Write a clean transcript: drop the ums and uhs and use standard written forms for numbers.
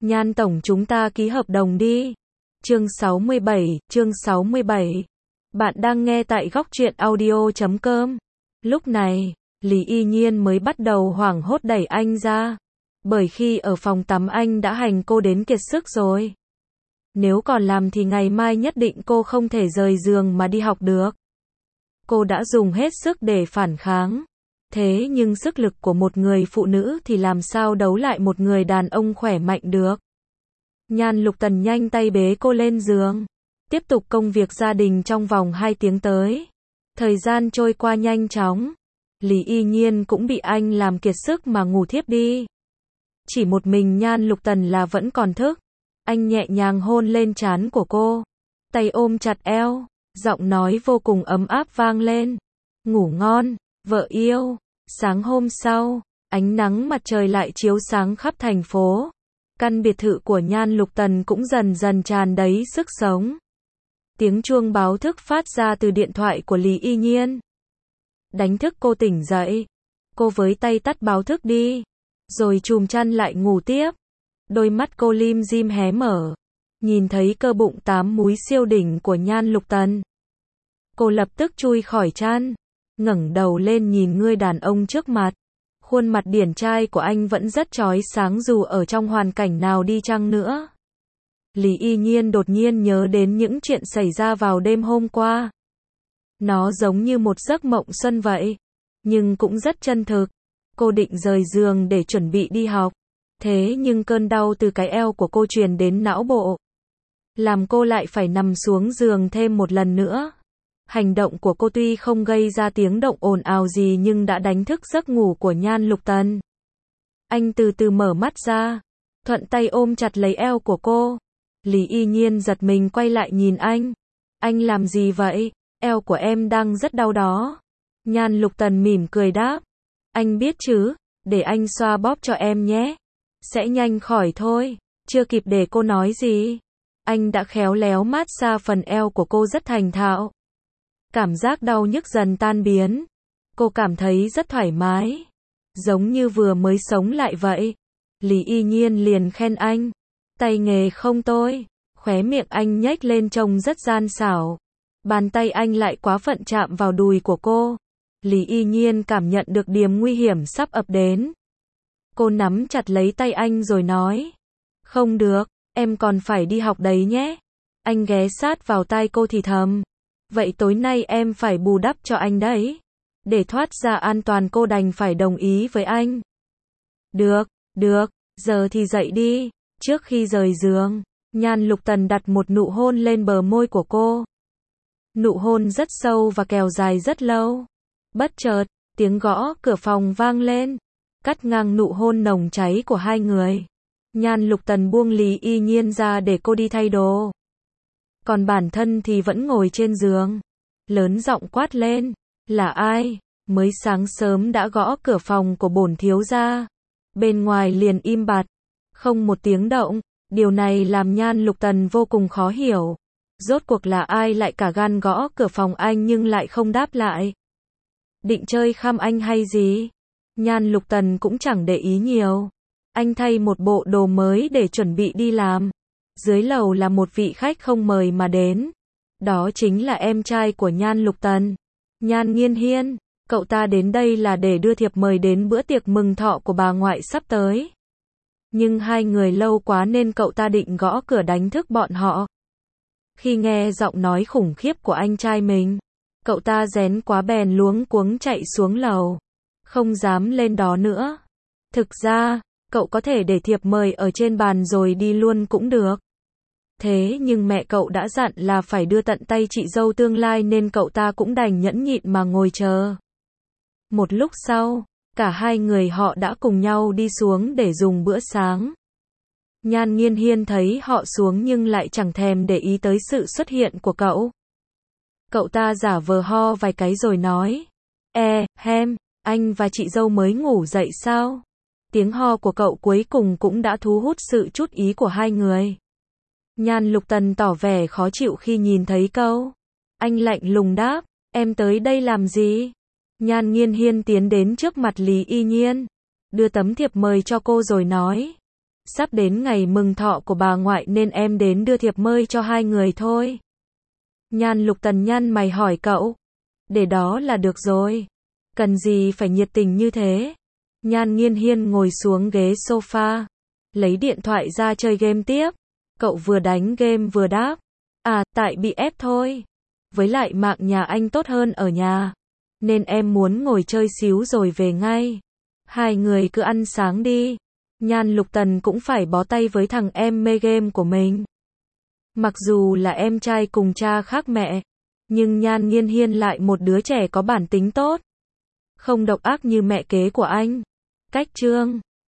Nhan tổng chúng ta ký hợp đồng đi. Chương 67. Bạn đang nghe tại góc truyện audio.com. Lúc này, Lý Y Nhiên mới bắt đầu hoảng hốt đẩy anh ra. Bởi khi ở phòng tắm anh đã hành cô đến kiệt sức rồi. Nếu còn làm thì ngày mai nhất định cô không thể rời giường mà đi học được. Cô đã dùng hết sức để phản kháng. Thế nhưng sức lực của một người phụ nữ thì làm sao đấu lại một người đàn ông khỏe mạnh được. Nhan Lục Tần nhanh tay bế cô lên giường. Tiếp tục công việc gia đình trong vòng 2 tiếng tới. Thời gian trôi qua nhanh chóng. Lý Y Nhiên cũng bị anh làm kiệt sức mà ngủ thiếp đi. Chỉ một mình Nhan Lục Tần là vẫn còn thức. Anh nhẹ nhàng hôn lên trán của cô. Tay ôm chặt eo. Giọng nói vô cùng ấm áp vang lên. Ngủ ngon, vợ yêu. Sáng hôm sau, ánh nắng mặt trời lại chiếu sáng khắp thành phố. Căn biệt thự của Nhan Lục Tần cũng dần dần tràn đầy sức sống. Tiếng chuông báo thức phát ra từ điện thoại của Lý Y Nhiên. Đánh thức cô tỉnh dậy. Cô với tay tắt báo thức đi. Rồi chùm chăn lại ngủ tiếp. Đôi mắt cô lim dim hé mở. Nhìn thấy cơ bụng 8 múi siêu đỉnh của Nhan Lục Tần. Cô lập tức chui khỏi chăn. Ngẩng đầu lên nhìn người đàn ông trước mặt. Khuôn mặt điển trai của anh vẫn rất chói sáng dù ở trong hoàn cảnh nào đi chăng nữa. Lý Y Nhiên đột nhiên nhớ đến những chuyện xảy ra vào đêm hôm qua. Nó giống như một giấc mộng xuân vậy. Nhưng cũng rất chân thực. Cô định rời giường để chuẩn bị đi học. Thế nhưng cơn đau từ cái eo của cô truyền đến não bộ. Làm cô lại phải nằm xuống giường thêm một lần nữa. Hành động của cô tuy không gây ra tiếng động ồn ào gì nhưng đã đánh thức giấc ngủ của Nhan Lục Tần. Anh từ từ mở mắt ra, thuận tay ôm chặt lấy eo của cô. Lý Y Nhiên giật mình quay lại nhìn anh. Anh làm gì vậy? Eo của em đang rất đau đó. Nhan Lục Tần mỉm cười đáp. Anh biết chứ, để anh xoa bóp cho em nhé. Sẽ nhanh khỏi thôi. Chưa kịp để cô nói gì. Anh đã khéo léo mát xa phần eo của cô rất thành thạo. Cảm giác đau nhức dần tan biến. Cô cảm thấy rất thoải mái. Giống như vừa mới sống lại vậy. Lý Y Nhiên liền khen anh. Tay nghề không tồi. Khóe miệng anh nhếch lên trông rất gian xảo. Bàn tay anh lại quá phận chạm vào đùi của cô. Lý Y Nhiên cảm nhận được điểm nguy hiểm sắp ập đến. Cô nắm chặt lấy tay anh rồi nói. Không được, em còn phải đi học đấy nhé. Anh ghé sát vào tai cô thì thầm. Vậy tối nay em phải bù đắp cho anh đấy. Để thoát ra an toàn cô đành phải đồng ý với anh. Được, giờ thì dậy đi. Trước khi rời giường, Nhan Lục Tần đặt một nụ hôn lên bờ môi của cô. Nụ hôn rất sâu và kéo dài rất lâu. Bất chợt, tiếng gõ cửa phòng vang lên. Cắt ngang nụ hôn nồng cháy của hai người. Nhan Lục Tần buông Lý Y Nhiên ra để cô đi thay đồ. Còn bản thân thì vẫn ngồi trên giường. Lớn giọng quát lên. Là ai? Mới sáng sớm đã gõ cửa phòng của bổn thiếu gia. Bên ngoài liền im bặt. Không một tiếng động. Điều này làm Nhan Lục Tần vô cùng khó hiểu. Rốt cuộc là ai lại cả gan gõ cửa phòng anh nhưng lại không đáp lại. Định chơi khăm anh hay gì? Nhan Lục Tần cũng chẳng để ý nhiều. Anh thay một bộ đồ mới để chuẩn bị đi làm. Dưới lầu là một vị khách không mời mà đến. Đó chính là em trai của Nhan Lục Tần. Nhan Nghiên Hiên. Cậu ta đến đây là để đưa thiệp mời đến bữa tiệc mừng thọ của bà ngoại sắp tới. Nhưng hai người lâu quá nên cậu ta định gõ cửa đánh thức bọn họ. Khi nghe giọng nói khủng khiếp của anh trai mình, cậu ta rén quá bèn luống cuống chạy xuống lầu. Không dám lên đó nữa. Thực ra, cậu có thể để thiệp mời ở trên bàn rồi đi luôn cũng được. Thế nhưng mẹ cậu đã dặn là phải đưa tận tay chị dâu tương lai nên cậu ta cũng đành nhẫn nhịn mà ngồi chờ. Một lúc sau, cả hai người họ đã cùng nhau đi xuống để dùng bữa sáng. Nhan Nghiên Hiên thấy họ xuống nhưng lại chẳng thèm để ý tới sự xuất hiện của cậu. Cậu ta giả vờ ho vài cái rồi nói. Anh và chị dâu mới ngủ dậy sao? Tiếng ho của cậu cuối cùng cũng đã thu hút sự chú ý của hai người. Nhan Lục Tần tỏ vẻ khó chịu khi nhìn thấy câu. Anh lạnh lùng đáp, em tới đây làm gì? Nhan Nghiên Hiên tiến đến trước mặt Lý Y Nhiên, đưa tấm thiệp mời cho cô rồi nói. Sắp đến ngày mừng thọ của bà ngoại nên em đến đưa thiệp mời cho hai người thôi. Nhan Lục Tần nhăn mày hỏi cậu. Để đó là được rồi. Cần gì phải nhiệt tình như thế? Nhan Nghiên Hiên ngồi xuống ghế sofa, lấy điện thoại ra chơi game tiếp. Cậu vừa đánh game vừa đáp. À, tại bị ép thôi. Với lại mạng nhà anh tốt hơn ở nhà, nên em muốn ngồi chơi xíu rồi về ngay. Hai người cứ ăn sáng đi. Nhan Lục Tần cũng phải bó tay với thằng em mê game của mình. Mặc dù là em trai cùng cha khác mẹ, nhưng Nhan Nghiên Hiên lại một đứa trẻ có bản tính tốt, không độc ác như mẹ kế của anh. Cách chương